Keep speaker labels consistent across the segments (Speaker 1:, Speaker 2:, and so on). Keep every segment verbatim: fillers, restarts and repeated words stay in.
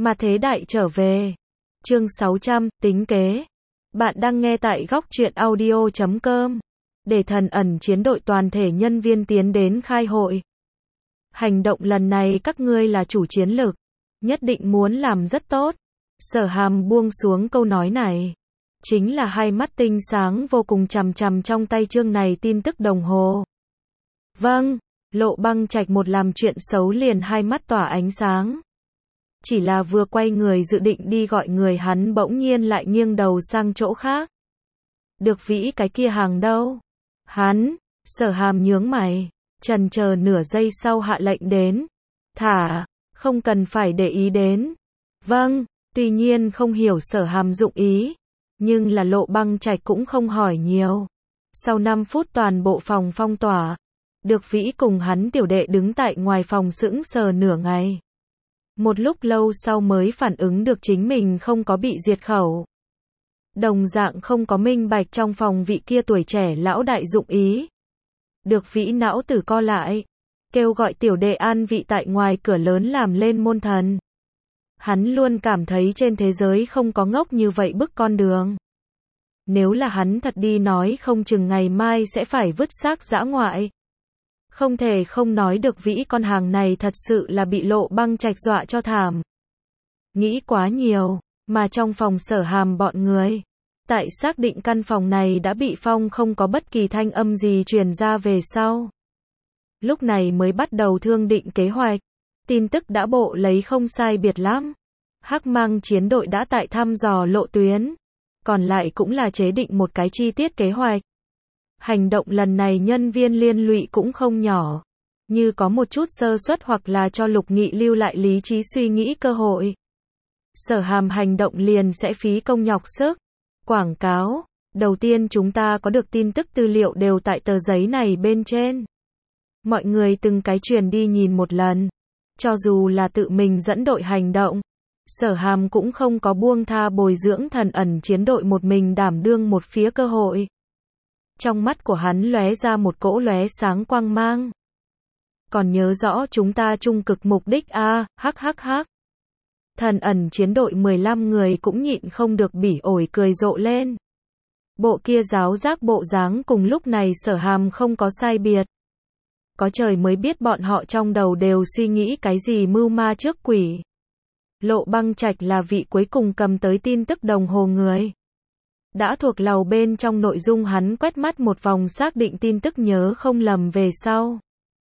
Speaker 1: Mà thế đại trở về. Chương sáu trăm, tính kế. Bạn đang nghe tại góc truyện audio chấm com. Để thần ẩn chiến đội toàn thể nhân viên tiến đến khai hội. Hành động lần này các ngươi là chủ chiến lực. Nhất định muốn làm rất tốt. Sở Hàm buông xuống câu nói này. Chính là hai mắt tinh sáng vô cùng chằm chằm trong tay chương này tin tức đồng hồ. Vâng, Lộ Băng Trạch một làm chuyện xấu liền hai mắt tỏa ánh sáng. Chỉ là vừa quay người dự định đi gọi người hắn bỗng nhiên lại nghiêng đầu sang chỗ khác. Được Vĩ cái kia hàng đâu? Hắn, Sở Hàm nhướng mày, chần chờ nửa giây sau hạ lệnh đến. Thả, không cần phải để ý đến. Vâng, tuy nhiên không hiểu Sở Hàm dụng ý. Nhưng là Lộ Băng Trạch cũng không hỏi nhiều. Sau năm phút toàn bộ phòng phong tỏa. Được Vĩ cùng hắn tiểu đệ đứng tại ngoài phòng sững sờ nửa ngày. Một lúc lâu sau mới phản ứng được chính mình không có bị diệt khẩu. Đồng dạng không có minh bạch trong phòng vị kia tuổi trẻ lão đại dụng ý. Được Vĩ não tử co lại. Kêu gọi tiểu đệ an vị tại ngoài cửa lớn làm lên môn thần. Hắn luôn cảm thấy trên thế giới không có ngốc như vậy bức con đường. Nếu là hắn thật đi nói không chừng ngày mai sẽ phải vứt xác dã ngoại. Không thể không nói được Vĩ con hàng này thật sự là bị Lộ Băng Trạch dọa cho thảm. Nghĩ quá nhiều, mà trong phòng Sở Hàm bọn người. Tại xác định căn phòng này đã bị phong không có bất kỳ thanh âm gì truyền ra về sau. Lúc này mới bắt đầu thương định kế hoạch. Tin tức đã bộ lấy không sai biệt lắm. Hắc Mang chiến đội đã tại thăm dò lộ tuyến. Còn lại cũng là chế định một cái chi tiết kế hoạch. Hành động lần này nhân viên liên lụy cũng không nhỏ. Như có một chút sơ suất hoặc là cho Lục Nghị lưu lại lý trí suy nghĩ cơ hội. Sở Hàm hành động liền sẽ phí công nhọc sức. Quảng cáo. Đầu tiên chúng ta có được tin tức tư liệu đều tại tờ giấy này bên trên. Mọi người từng cái truyền đi nhìn một lần. Cho dù là tự mình dẫn đội hành động. Sở Hàm cũng không có buông tha bồi dưỡng thần ẩn chiến đội một mình đảm đương một phía cơ hội. Trong mắt của hắn lóe ra một cỗ lóe sáng quang mang. Còn nhớ rõ chúng ta chung cực mục đích a, hắc hắc hắc. Thần ẩn chiến đội mười lăm người cũng nhịn không được bỉ ổi cười rộ lên. Bộ kia giáo giác bộ dáng cùng lúc này Sở Hàm không có sai biệt. Có trời mới biết bọn họ trong đầu đều suy nghĩ cái gì mưu ma trước quỷ. Lộ Băng Trạch là vị cuối cùng cầm tới tin tức đồng hồ người. Đã thuộc lầu bên trong nội dung hắn quét mắt một vòng xác định tin tức nhớ không lầm về sau.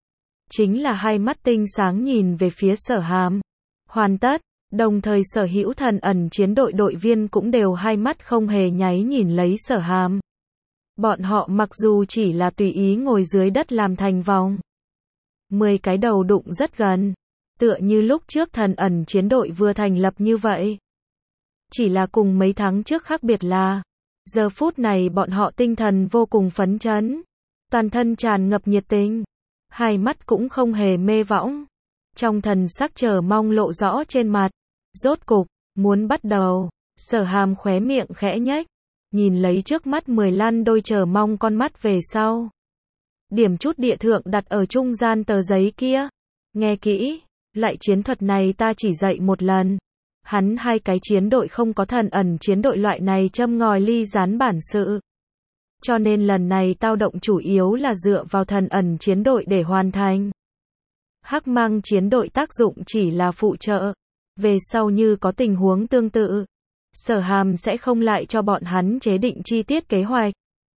Speaker 1: Chính là hai mắt tinh sáng nhìn về phía Sở Hàm. Hoàn tất, đồng thời sở hữu thần ẩn chiến đội đội viên cũng đều hai mắt không hề nháy nhìn lấy Sở Hàm. Bọn họ mặc dù chỉ là tùy ý ngồi dưới đất làm thành vòng. Mười cái đầu đụng rất gần. Tựa như lúc trước thần ẩn chiến đội vừa thành lập như vậy. Chỉ là cùng mấy tháng trước khác biệt là. Giờ phút này bọn họ tinh thần vô cùng phấn chấn. Toàn thân tràn ngập nhiệt tình. Hai mắt cũng không hề mê võng. Trong thần sắc chờ mong lộ rõ trên mặt. Rốt cục, muốn bắt đầu. Sở Hàm khóe miệng khẽ nhếch. Nhìn lấy trước mắt mười lăn đôi chờ mong con mắt về sau. Điểm chút địa thượng đặt ở trung gian tờ giấy kia. Nghe kỹ, lại chiến thuật này ta chỉ dạy một lần. Hắn hai cái chiến đội không có thần ẩn chiến đội loại này châm ngòi ly gián bản sự. Cho nên lần này tao động chủ yếu là dựa vào thần ẩn chiến đội để hoàn thành. Hắc Mang chiến đội tác dụng chỉ là phụ trợ. Về sau như có tình huống tương tự. Sở Hàm sẽ không lại cho bọn hắn chế định chi tiết kế hoạch.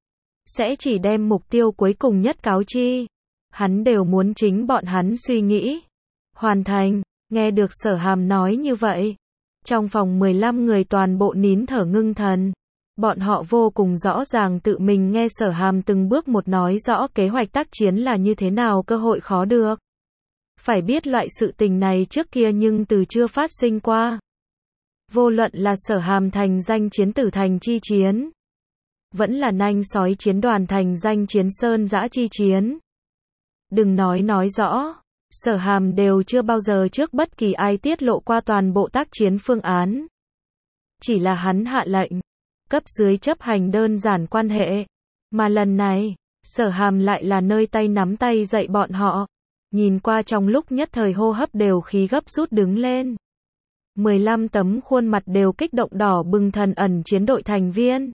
Speaker 1: Sẽ chỉ đem mục tiêu cuối cùng nhất cáo chi. Hắn đều muốn chính bọn hắn suy nghĩ. Hoàn thành, nghe được Sở Hàm nói như vậy. Trong phòng mười lăm người toàn bộ nín thở ngưng thần. Bọn họ vô cùng rõ ràng tự mình nghe Sở Hàm từng bước một nói rõ kế hoạch tác chiến là như thế nào cơ hội khó được. Phải biết loại sự tình này trước kia nhưng từ chưa phát sinh qua. Vô luận là Sở Hàm thành danh chiến tử thành chi chiến. Vẫn là nanh sói chiến đoàn thành danh chiến sơn dã chi chiến. Đừng nói nói rõ. Sở Hàm đều chưa bao giờ trước bất kỳ ai tiết lộ qua toàn bộ tác chiến phương án. Chỉ là hắn hạ lệnh. Cấp dưới chấp hành đơn giản quan hệ. Mà lần này, Sở Hàm lại là nơi tay nắm tay dạy bọn họ. Nhìn qua trong lúc nhất thời hô hấp đều khí gấp rút đứng lên. mười lăm tấm khuôn mặt đều kích động đỏ bừng thần ẩn chiến đội thành viên.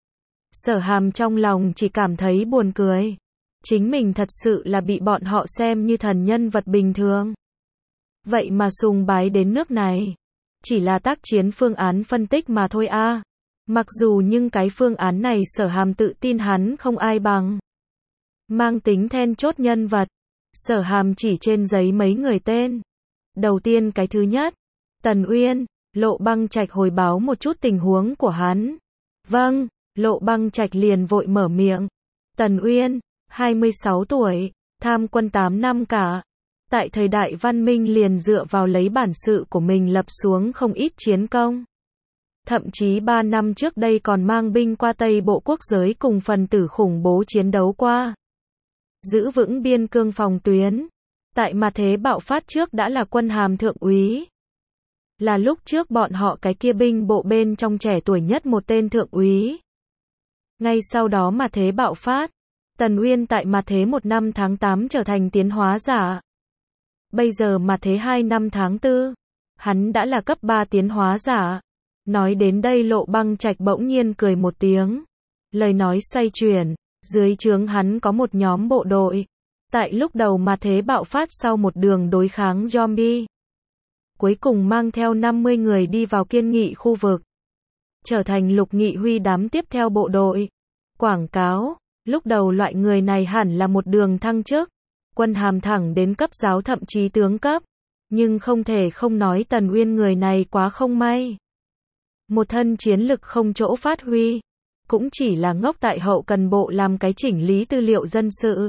Speaker 1: Sở Hàm trong lòng chỉ cảm thấy buồn cười. Chính mình thật sự là bị bọn họ xem như thần nhân vật bình thường. Vậy mà sùng bái đến nước này. Chỉ là tác chiến phương án phân tích mà thôi a. À. Mặc dù nhưng cái phương án này Sở Hàm tự tin hắn không ai bằng. Mang tính then chốt nhân vật. Sở Hàm chỉ trên giấy mấy người tên. Đầu tiên cái thứ nhất. Tần Uyên. Lộ Băng Trạch hồi báo một chút tình huống của hắn. Vâng. Lộ Băng Trạch liền vội mở miệng. Tần Uyên. hai mươi sáu tuổi. Tham quân tám năm cả. Tại thời đại văn minh liền dựa vào lấy bản sự của mình lập xuống không ít chiến công. Thậm chí ba năm trước đây còn mang binh qua Tây Bộ quốc giới cùng phần tử khủng bố chiến đấu qua. Giữ vững biên cương phòng tuyến. Tại mà thế bạo phát trước đã là quân hàm thượng úy. Là lúc trước bọn họ cái kia binh bộ bên trong trẻ tuổi nhất một tên thượng úy. Ngay sau đó mà thế bạo phát. Tần Uyên tại mà thế một năm tháng tám trở thành tiến hóa giả. Bây giờ mà thế hai năm tháng tư. Hắn đã là cấp ba tiến hóa giả. Nói đến đây Lộ Băng Trạch bỗng nhiên cười một tiếng. Lời nói xoay chuyển. Dưới trướng hắn có một nhóm bộ đội. Tại lúc đầu mà thế bạo phát sau một đường đối kháng zombie. Cuối cùng mang theo năm mươi người đi vào kiên nghị khu vực. Trở thành Lục Nghị Huy đám tiếp theo bộ đội. Quảng cáo. Lúc đầu loại người này hẳn là một đường thăng chức. Quân hàm thẳng đến cấp giáo thậm chí tướng cấp. Nhưng không thể không nói Tần Uyên người này quá không may. Một thân chiến lực không chỗ phát huy. Cũng chỉ là ngốc tại hậu cần bộ làm cái chỉnh lý tư liệu dân sự.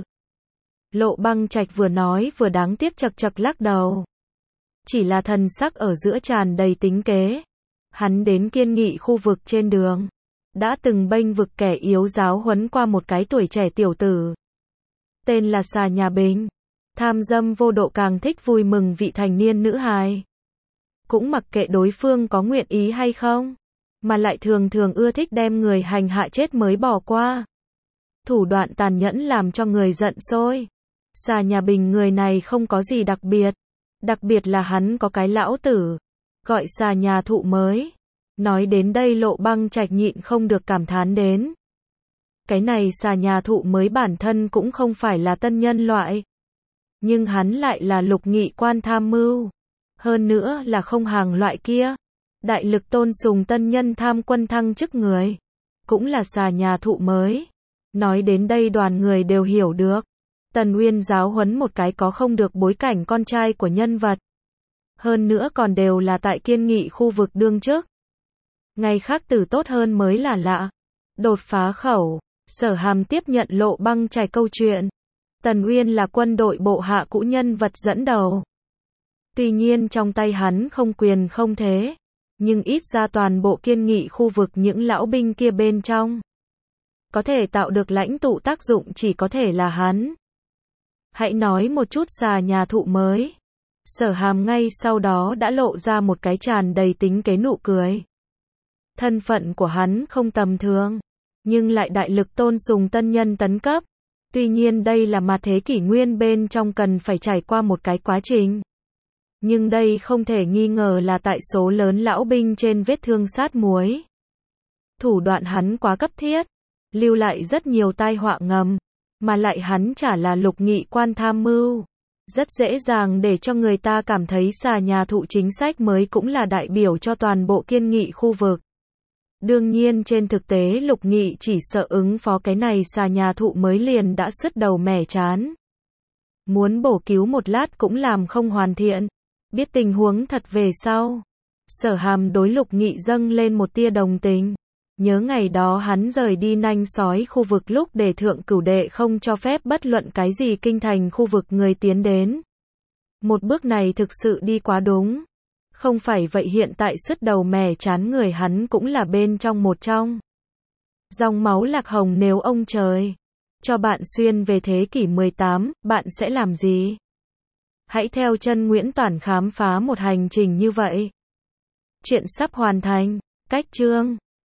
Speaker 1: Lộ Băng Trạch vừa nói vừa đáng tiếc chật chật lắc đầu. Chỉ là thần sắc ở giữa tràn đầy tính kế. Hắn đến kiên nghị khu vực trên đường. Đã từng bênh vực kẻ yếu giáo huấn qua một cái tuổi trẻ tiểu tử. Tên là Xà Nhà Bình. Tham dâm vô độ càng thích vui mừng vị thành niên nữ hài. Cũng mặc kệ đối phương có nguyện ý hay không. Mà lại thường thường ưa thích đem người hành hạ chết mới bỏ qua. Thủ đoạn tàn nhẫn làm cho người giận sôi. Xà Nhà Bình người này không có gì đặc biệt. Đặc biệt là hắn có cái lão tử. Gọi Xà Nhà Thụ mới. Nói đến đây Lộ Băng Trạch nhịn không được cảm thán đến. Cái này Xà Nhà Thụ mới bản thân cũng không phải là tân nhân loại. Nhưng hắn lại là Lục Nghị quan tham mưu. Hơn nữa là không hàng loại kia. Đại lực tôn sùng tân nhân tham quân thăng chức người. Cũng là Xà Nhà Thụ mới. Nói đến đây đoàn người đều hiểu được. Tần Uyên giáo huấn một cái có không được bối cảnh con trai của nhân vật. Hơn nữa còn đều là tại kiên nghị khu vực đương chức. Ngày khác tử tốt hơn mới là lạ. Đột phá khẩu. Sở Hàm tiếp nhận Lộ Băng Trạch câu chuyện. Tần Uyên là quân đội bộ hạ cũ nhân vật dẫn đầu. Tuy nhiên trong tay hắn không quyền không thế. Nhưng ít ra toàn bộ kiên nghị khu vực những lão binh kia bên trong. Có thể tạo được lãnh tụ tác dụng chỉ có thể là hắn. Hãy nói một chút Xà Nhà Thụ mới. Sở Hàm ngay sau đó đã lộ ra một cái tràn đầy tính kế nụ cười. Thân phận của hắn không tầm thường. Nhưng lại đại lực tôn sùng tân nhân tấn cấp. Tuy nhiên đây là mà thế kỷ nguyên bên trong cần phải trải qua một cái quá trình. Nhưng đây không thể nghi ngờ là tại số lớn lão binh trên vết thương sát muối. Thủ đoạn hắn quá cấp thiết. Lưu lại rất nhiều tai họa ngầm. Mà lại hắn chả là Lục Nghị quan tham mưu. Rất dễ dàng để cho người ta cảm thấy Xà Nhà Thụ chính sách mới cũng là đại biểu cho toàn bộ kiên nghị khu vực. Đương nhiên trên thực tế Lục Nghị chỉ sợ ứng phó cái này Xà Nhà Thụ mới liền đã sứt đầu mẻ chán. Muốn bổ cứu một lát cũng làm không hoàn thiện. Biết tình huống thật về sau. Sở Hàm đối Lục Nghị dâng lên một tia đồng tình. Nhớ ngày đó hắn rời đi nanh sói khu vực lúc để thượng cửu đệ không cho phép bất luận cái gì kinh thành khu vực người tiến đến. Một bước này thực sự đi quá đúng. Không phải vậy hiện tại sứt đầu mẻ chán người hắn cũng là bên trong một trong. Dòng máu lạc hồng nếu ông trời cho bạn xuyên về thế kỷ mười tám, bạn sẽ làm gì? Hãy theo chân Nguyễn Toản khám phá một hành trình như vậy. Chuyện sắp hoàn thành. Cách chương